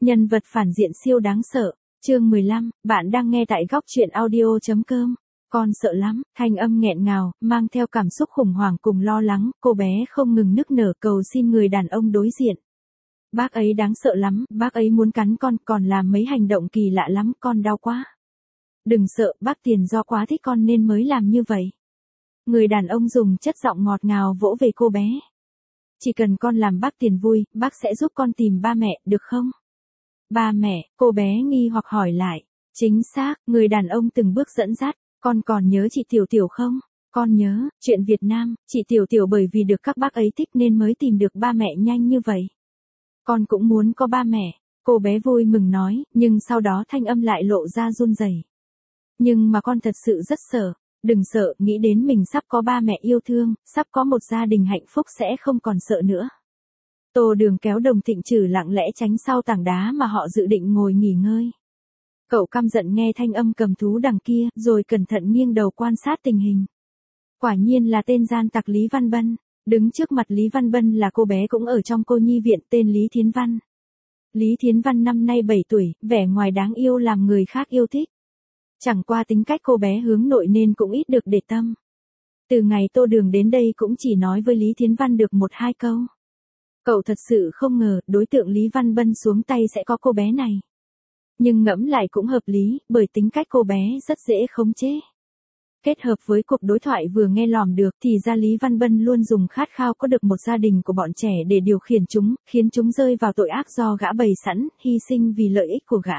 Nhân vật phản diện siêu đáng sợ. Chương 15, bạn đang nghe tại góc truyện audio.com. Con sợ lắm, thanh âm nghẹn ngào, mang theo cảm xúc khủng hoảng cùng lo lắng, cô bé không ngừng nức nở cầu xin người đàn ông đối diện. Bác ấy đáng sợ lắm, bác ấy muốn cắn con, còn làm mấy hành động kỳ lạ lắm, con đau quá. Đừng sợ, bác Tiền do quá thích con nên mới làm như vậy. Người đàn ông dùng chất giọng ngọt ngào vỗ về cô bé. Chỉ cần con làm bác Tiền vui, bác sẽ giúp con tìm ba mẹ, được không? Ba mẹ, cô bé nghi hoặc hỏi lại. Chính xác, người đàn ông từng bước dẫn dắt. Con còn nhớ chị Tiểu Tiểu không? Con nhớ, chuyện Việt Nam, chị Tiểu Tiểu bởi vì được các bác ấy thích nên mới tìm được ba mẹ nhanh như vậy. Con cũng muốn có ba mẹ. Cô bé vui mừng nói, nhưng sau đó thanh âm lại lộ ra run rẩy. Nhưng mà con thật sự rất sợ. Đừng sợ, nghĩ đến mình sắp có ba mẹ yêu thương, sắp có một gia đình hạnh phúc sẽ không còn sợ nữa. Tô Đường kéo Đồng Thịnh Trừ lặng lẽ tránh sau tảng đá mà họ dự định ngồi nghỉ ngơi. Cậu căm giận nghe thanh âm cầm thú đằng kia, rồi cẩn thận nghiêng đầu quan sát tình hình. Quả nhiên là tên gian tặc Lý Văn Bân. Đứng trước mặt Lý Văn Bân là cô bé cũng ở trong cô nhi viện tên Lý Thiến Văn. Lý Thiến Văn năm nay 7 tuổi, vẻ ngoài đáng yêu làm người khác yêu thích. Chẳng qua tính cách cô bé hướng nội nên cũng ít được để tâm. Từ ngày Tô Đường đến đây cũng chỉ nói với Lý Thiến Văn được 1-2 câu. Cậu thật sự không ngờ đối tượng Lý Văn Bân xuống tay sẽ có cô bé này. Nhưng ngẫm lại cũng hợp lý, bởi tính cách cô bé rất dễ khống chế. Kết hợp với cuộc đối thoại vừa nghe lỏm được thì ra Lý Văn Bân luôn dùng khát khao có được một gia đình của bọn trẻ để điều khiển chúng, khiến chúng rơi vào tội ác do gã bày sẵn, hy sinh vì lợi ích của gã.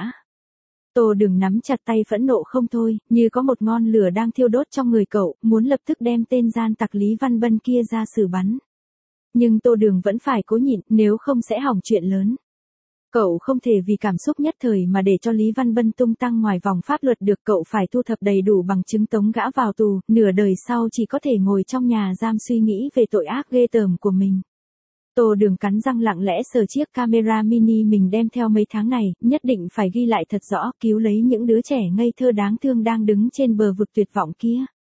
Tô Đường nắm chặt tay phẫn nộ không thôi, như có một ngọn lửa đang thiêu đốt trong người cậu, muốn lập tức đem tên gian tặc Lý Văn Bân kia ra xử bắn. Nhưng Tô Đường vẫn phải cố nhịn, nếu không sẽ hỏng chuyện lớn. Cậu không thể vì cảm xúc nhất thời mà để cho Lý Văn Bân tung tăng ngoài vòng pháp luật được, cậu phải thu thập đầy đủ bằng chứng tống gã vào tù, nửa đời sau chỉ có thể ngồi trong nhà giam suy nghĩ về tội ác ghê tởm của mình. Tô Đường cắn răng lặng lẽ sờ chiếc camera mini mình đem theo mấy tháng này, nhất định phải ghi lại thật rõ, cứu lấy những đứa trẻ ngây thơ đáng thương đang đứng trên bờ vực tuyệt vọng kia.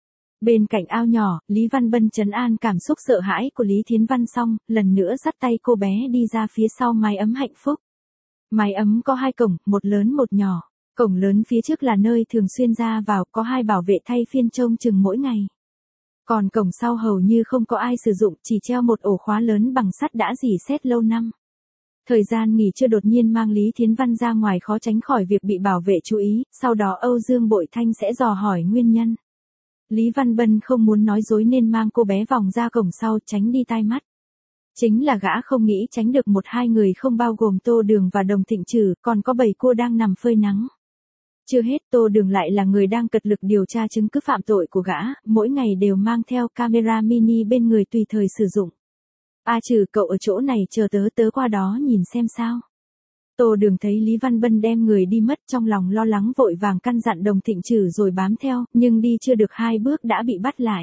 Bên cạnh ao nhỏ, Lý Văn Bân trấn an cảm xúc sợ hãi của Lý Thiến Văn xong, lần nữa dắt tay cô bé đi ra phía sau mái ấm hạnh phúc. Mái ấm có 2 cổng, một lớn một nhỏ. Cổng lớn phía trước là nơi thường xuyên ra vào, có 2 bảo vệ thay phiên trông chừng mỗi ngày. Còn cổng sau hầu như không có ai sử dụng, chỉ treo một ổ khóa lớn bằng sắt đã rỉ sét lâu năm. Thời gian nghỉ trưa đột nhiên mang Lý Thiến Văn ra ngoài khó tránh khỏi việc bị bảo vệ chú ý, sau đó Âu Dương Bội Thanh sẽ dò hỏi nguyên nhân. Lý Văn Bân không muốn nói dối nên mang cô bé vòng ra cổng sau tránh đi tai mắt. Chính là gã không nghĩ tránh được 1-2 người không bao gồm Tô Đường và Đồng Thịnh Trừ, còn có 7 cua đang nằm phơi nắng. Chưa hết, Tô Đường lại là người đang cật lực điều tra chứng cứ phạm tội của gã, mỗi ngày đều mang theo camera mini bên người tùy thời sử dụng. Trừ cậu ở chỗ này chờ tớ qua đó nhìn xem sao. Tô Đường thấy Lý Văn Bân đem người đi mất trong lòng lo lắng vội vàng căn dặn Đồng Thịnh Trừ rồi bám theo, nhưng đi chưa được 2 bước đã bị bắt lại.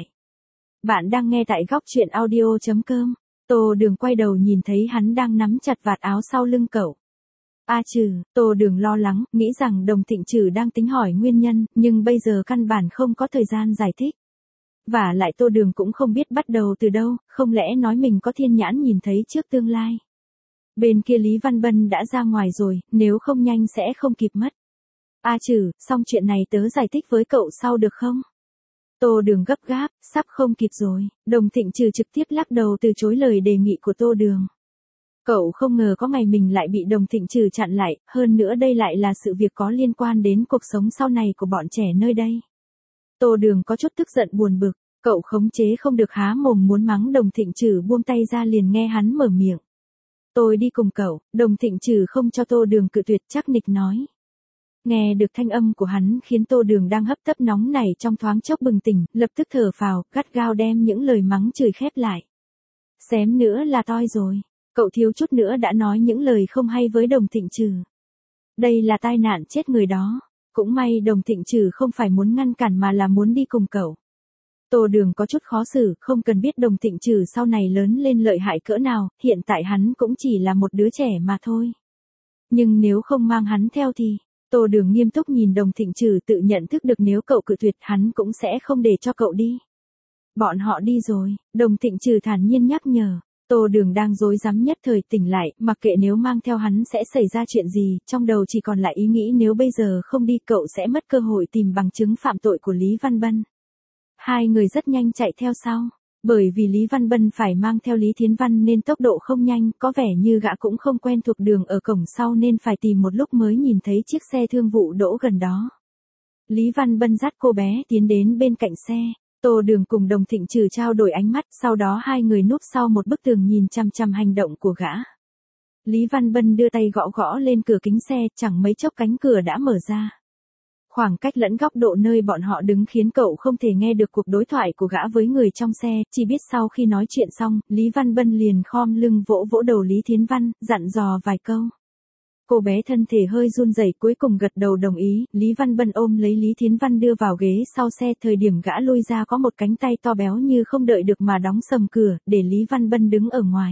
Bạn đang nghe tại góc truyện audio.com. Tô Đường quay đầu nhìn thấy hắn đang nắm chặt vạt áo sau lưng cậu. Trừ, Tô Đường lo lắng, nghĩ rằng Đồng Thịnh Trừ đang tính hỏi nguyên nhân, nhưng bây giờ căn bản không có thời gian giải thích. Và lại Tô Đường cũng không biết bắt đầu từ đâu, không lẽ nói mình có thiên nhãn nhìn thấy trước tương lai. Bên kia Lý Văn Bân đã ra ngoài rồi, nếu không nhanh sẽ không kịp mất. Trừ, xong chuyện này tớ giải thích với cậu sau được không? Tô Đường gấp gáp, sắp không kịp rồi. Đồng Thịnh Trừ trực tiếp lắc đầu từ chối lời đề nghị của Tô Đường. Cậu không ngờ có ngày mình lại bị Đồng Thịnh Trừ chặn lại, hơn nữa đây lại là sự việc có liên quan đến cuộc sống sau này của bọn trẻ nơi đây. Tô Đường có chút tức giận buồn bực, cậu khống chế không được há mồm muốn mắng Đồng Thịnh Trừ buông tay ra liền nghe hắn mở miệng. Tôi đi cùng cậu. Đồng Thịnh Trừ không cho Tô Đường cự tuyệt, chắc nịch nói. Nghe được thanh âm của hắn khiến Tô Đường đang hấp tấp nóng nảy trong thoáng chốc bừng tỉnh, lập tức thở phào, gắt gao đem những lời mắng chửi khép lại. Xém nữa là toi rồi. Cậu thiếu chút nữa đã nói những lời không hay với Đồng Thịnh Trừ. Đây là tai nạn chết người đó. Cũng may Đồng Thịnh Trừ không phải muốn ngăn cản mà là muốn đi cùng cậu. Tô Đường có chút khó xử, không cần biết Đồng Thịnh Trừ sau này lớn lên lợi hại cỡ nào, hiện tại hắn cũng chỉ là một đứa trẻ mà thôi. Nhưng nếu không mang hắn theo thì... Tô Đường nghiêm túc nhìn Đồng Thịnh Trừ, tự nhận thức được nếu cậu cự tuyệt hắn cũng sẽ không để cho cậu đi. Bọn họ đi rồi, Đồng Thịnh Trừ thản nhiên nhắc nhở. Tô Đường đang rối rắm nhất thời tỉnh lại, mặc kệ nếu mang theo hắn sẽ xảy ra chuyện gì, trong đầu chỉ còn lại ý nghĩ nếu bây giờ không đi cậu sẽ mất cơ hội tìm bằng chứng phạm tội của Lý Văn Bân. Hai người rất nhanh chạy theo sau. Bởi vì Lý Văn Bân phải mang theo Lý Thiến Văn nên tốc độ không nhanh, có vẻ như gã cũng không quen thuộc đường ở cổng sau nên phải tìm một lúc mới nhìn thấy chiếc xe thương vụ đỗ gần đó. Lý Văn Bân dắt cô bé tiến đến bên cạnh xe. Tô Đường cùng Đồng Thịnh Trừ trao đổi ánh mắt, sau đó hai người núp sau một bức tường nhìn chằm chằm hành động của gã. Lý Văn Bân đưa tay gõ gõ lên cửa kính xe, chẳng mấy chốc cánh cửa đã mở ra. Khoảng cách lẫn góc độ nơi bọn họ đứng khiến cậu không thể nghe được cuộc đối thoại của gã với người trong xe, chỉ biết sau khi nói chuyện xong, Lý Văn Bân liền khom lưng vỗ vỗ đầu Lý Thiến Văn, dặn dò vài câu. Cô bé thân thể hơi run rẩy cuối cùng gật đầu đồng ý, Lý Văn Bân ôm lấy Lý Thiến Văn đưa vào ghế sau xe, thời điểm gã lui ra có một cánh tay to béo như không đợi được mà đóng sầm cửa, để Lý Văn Bân đứng ở ngoài.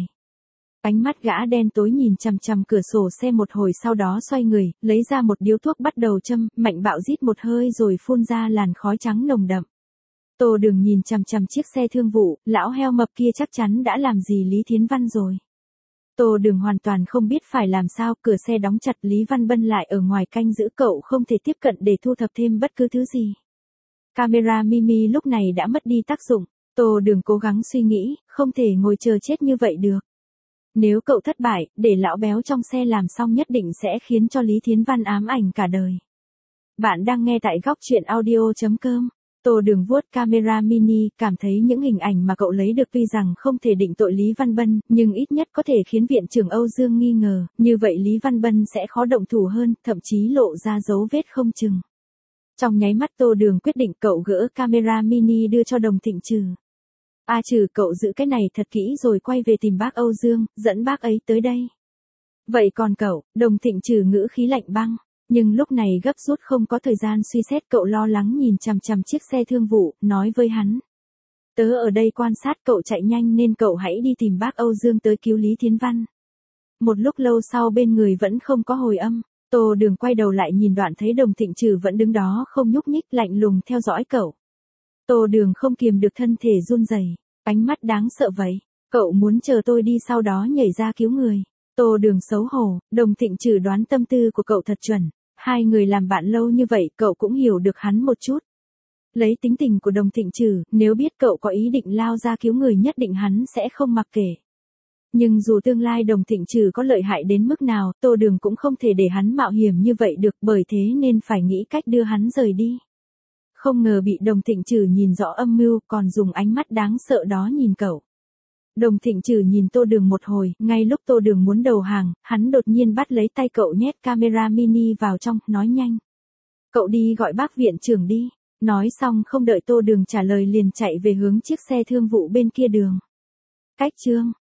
Ánh mắt gã đen tối nhìn chằm chằm cửa sổ xe một hồi sau đó xoay người, lấy ra một điếu thuốc bắt đầu châm, mạnh bạo rít một hơi rồi phun ra làn khói trắng nồng đậm. Tô Đường nhìn chằm chằm chiếc xe thương vụ, lão heo mập kia chắc chắn đã làm gì Lý Thiến Văn rồi. Tô Đường hoàn toàn không biết phải làm sao, cửa xe đóng chặt, Lý Văn Bân lại ở ngoài canh giữ, cậu không thể tiếp cận để thu thập thêm bất cứ thứ gì. Camera Mimi lúc này đã mất đi tác dụng, Tô Đường cố gắng suy nghĩ, không thể ngồi chờ chết như vậy được. Nếu cậu thất bại, để lão béo trong xe làm xong nhất định sẽ khiến cho Lý Thiến Văn ám ảnh cả đời. Bạn đang nghe tại góc truyện audio.com. Tô Đường vuốt camera mini, cảm thấy những hình ảnh mà cậu lấy được tuy rằng không thể định tội Lý Văn Bân, nhưng ít nhất có thể khiến viện trưởng Âu Dương nghi ngờ, như vậy Lý Văn Bân sẽ khó động thủ hơn, thậm chí lộ ra dấu vết không chừng. Trong nháy mắt Tô Đường quyết định, cậu gỡ camera mini đưa cho Đồng Thịnh Trừ. Trừ, cậu giữ cái này thật kỹ rồi quay về tìm bác Âu Dương, dẫn bác ấy tới đây. Vậy còn cậu? Đồng Thịnh Trừ ngữ khí lạnh băng. Nhưng lúc này gấp rút không có thời gian suy xét, cậu lo lắng nhìn chằm chằm chiếc xe thương vụ, nói với hắn. Tớ ở đây quan sát, cậu chạy nhanh nên cậu hãy đi tìm bác Âu Dương tới cứu Lý Thiến Văn. Một lúc lâu sau bên người vẫn không có hồi âm, Tô Đường quay đầu lại nhìn đoạn thấy Đồng Thịnh Trừ vẫn đứng đó không nhúc nhích, lạnh lùng theo dõi cậu. Tô Đường không kiềm được thân thể run rẩy, ánh mắt đáng sợ vậy, cậu muốn chờ tôi đi sau đó nhảy ra cứu người. Tô Đường xấu hổ, Đồng Thịnh Trừ đoán tâm tư của cậu thật chuẩn. Hai người làm bạn lâu như vậy, cậu cũng hiểu được hắn một chút. Lấy tính tình của Đồng Thịnh Trừ, nếu biết cậu có ý định lao ra cứu người nhất định hắn sẽ không mặc kệ. Nhưng dù tương lai Đồng Thịnh Trừ có lợi hại đến mức nào, Tô Đường cũng không thể để hắn mạo hiểm như vậy được, bởi thế nên phải nghĩ cách đưa hắn rời đi. Không ngờ bị Đồng Thịnh Trừ nhìn rõ âm mưu, còn dùng ánh mắt đáng sợ đó nhìn cậu. Đồng Thịnh Trừ nhìn Tô Đường một hồi, ngay lúc Tô Đường muốn đầu hàng, hắn đột nhiên bắt lấy tay cậu nhét camera mini vào trong, nói nhanh. Cậu đi gọi bác viện trưởng đi. Nói xong không đợi Tô Đường trả lời liền chạy về hướng chiếc xe thương vụ bên kia đường. Cách chương